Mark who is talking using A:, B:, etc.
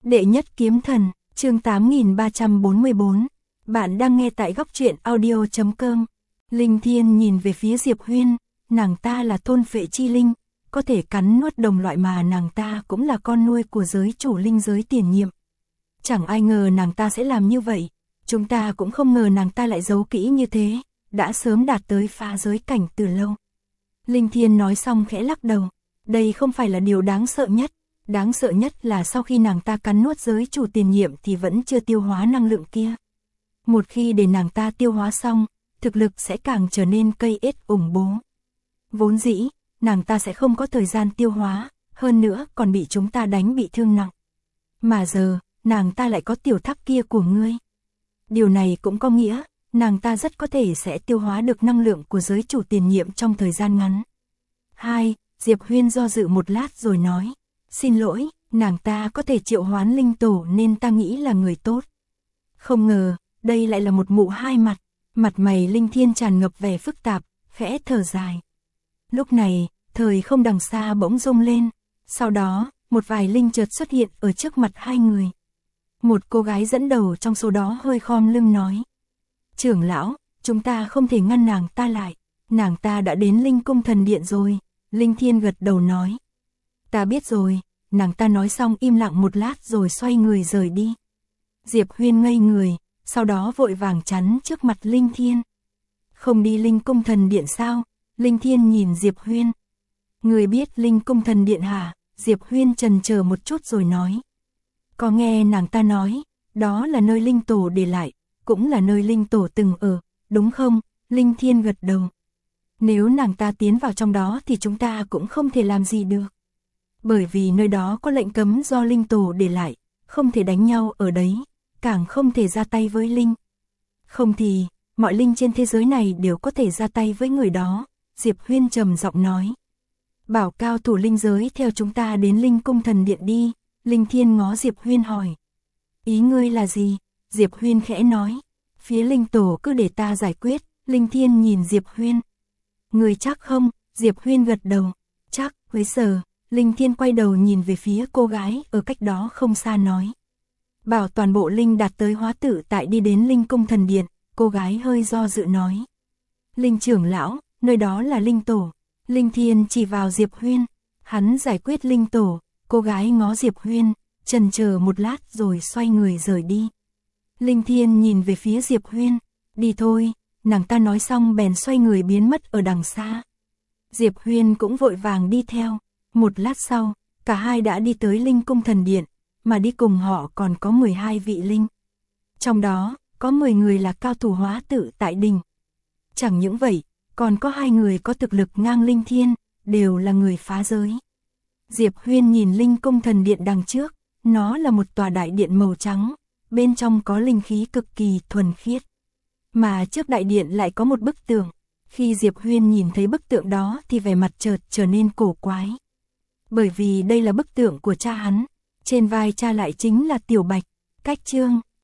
A: Đệ nhất kiếm thần, chương 8344. Bạn đang nghe tại góc truyện audio.com. Linh Thiên nhìn về phía Diệp Huyên, nàng ta là thôn phệ chi linh, có thể cắn nuốt đồng loại mà nàng ta cũng là con nuôi của giới chủ linh giới tiền nhiệm. Chẳng ai ngờ nàng ta sẽ làm như vậy, chúng ta cũng không ngờ nàng ta lại giấu kỹ như thế, đã sớm đạt tới phá giới cảnh từ lâu. Linh Thiên nói xong khẽ lắc đầu, đây không phải là điều đáng sợ nhất. Đáng sợ nhất là sau khi nàng ta cắn nuốt giới chủ tiền nhiệm thì vẫn chưa tiêu hóa năng lượng kia. Một khi để nàng ta tiêu hóa xong, thực lực sẽ càng trở nên cây ết ủng bố. Vốn dĩ, nàng ta sẽ không có thời gian tiêu hóa, hơn nữa còn bị chúng ta đánh bị thương nặng. Mà giờ, nàng ta lại có tiểu tháp kia của ngươi. Điều này cũng có nghĩa, nàng ta rất có thể sẽ tiêu hóa được năng lượng của giới chủ tiền nhiệm trong thời gian ngắn. 2. Diệp Huyên do dự một lát rồi nói. Xin lỗi, nàng ta có thể triệu hoán linh tổ nên ta nghĩ là người tốt. Không ngờ, đây lại là một mụ hai mặt. Mặt mày Linh Thiên tràn ngập vẻ phức tạp, khẽ thở dài. Lúc này, thời không đằng xa bỗng rung lên. Sau đó, một vài linh chợt xuất hiện ở trước mặt hai người. Một cô gái dẫn đầu trong số đó hơi khom lưng nói. Trưởng lão, chúng ta không thể ngăn nàng ta lại. Nàng ta đã đến Linh Cung Thần Điện rồi. Linh Thiên gật đầu nói. Ta biết rồi, nàng ta nói xong im lặng một lát rồi xoay người rời đi. Diệp Huyên ngây người, sau đó vội vàng chắn trước mặt Linh Thiên. Không đi Linh Cung Thần Điện sao? Linh Thiên nhìn Diệp Huyên. Người biết Linh Cung Thần Điện hả? Diệp Huyên chần chờ một chút rồi nói. Có nghe nàng ta nói, đó là nơi linh tổ để lại, cũng là nơi linh tổ từng ở, đúng không? Linh Thiên gật đầu. Nếu nàng ta tiến vào trong đó thì chúng ta cũng không thể làm gì được. Bởi vì nơi đó có lệnh cấm do linh tổ để lại, không thể đánh nhau ở đấy, càng không thể ra tay với linh. Không thì, mọi linh trên thế giới này đều có thể ra tay với người đó, Diệp Huyên trầm giọng nói. Bảo cao thủ linh giới theo chúng ta đến Linh Cung Thần Điện đi, Linh Thiên ngó Diệp Huyên hỏi. Ý ngươi là gì? Diệp Huyên khẽ nói. Phía linh tổ cứ để ta giải quyết, Linh Thiên nhìn Diệp Huyên. Ngươi chắc không? Diệp Huyên gật đầu. Chắc, với giờ. Linh Thiên quay đầu nhìn về phía cô gái ở cách đó không xa nói. Bảo toàn bộ linh đạt tới hóa tự tại đi đến Linh Cung Thần Điện, cô gái hơi do dự nói. Linh trưởng lão, nơi đó là linh tổ. Linh Thiên chỉ vào Diệp Huyên, hắn giải quyết linh tổ, cô gái ngó Diệp Huyên, chần chờ một lát rồi xoay người rời đi. Linh Thiên nhìn về phía Diệp Huyên, đi thôi, nàng ta nói xong bèn xoay người biến mất ở đằng xa. Diệp Huyên cũng vội vàng đi theo. Một lát sau, cả hai đã đi tới Linh Cung Thần Điện, mà đi cùng họ còn có 12 vị linh. Trong đó, có 10 người là cao thủ hóa tự tại đỉnh. Chẳng những vậy, còn có 2 người có thực lực ngang Linh Thiên, đều là người phá giới. Diệp Huyên nhìn Linh Cung Thần Điện đằng trước, nó là một tòa đại điện màu trắng, bên trong có linh khí cực kỳ thuần khiết. Mà trước đại điện lại có một bức tượng, khi Diệp Huyên nhìn thấy bức tượng đó thì vẻ mặt chợt trở nên cổ quái. Bởi vì đây là bức tượng của cha hắn, trên vai cha lại chính là Tiểu Bạch. Cách chương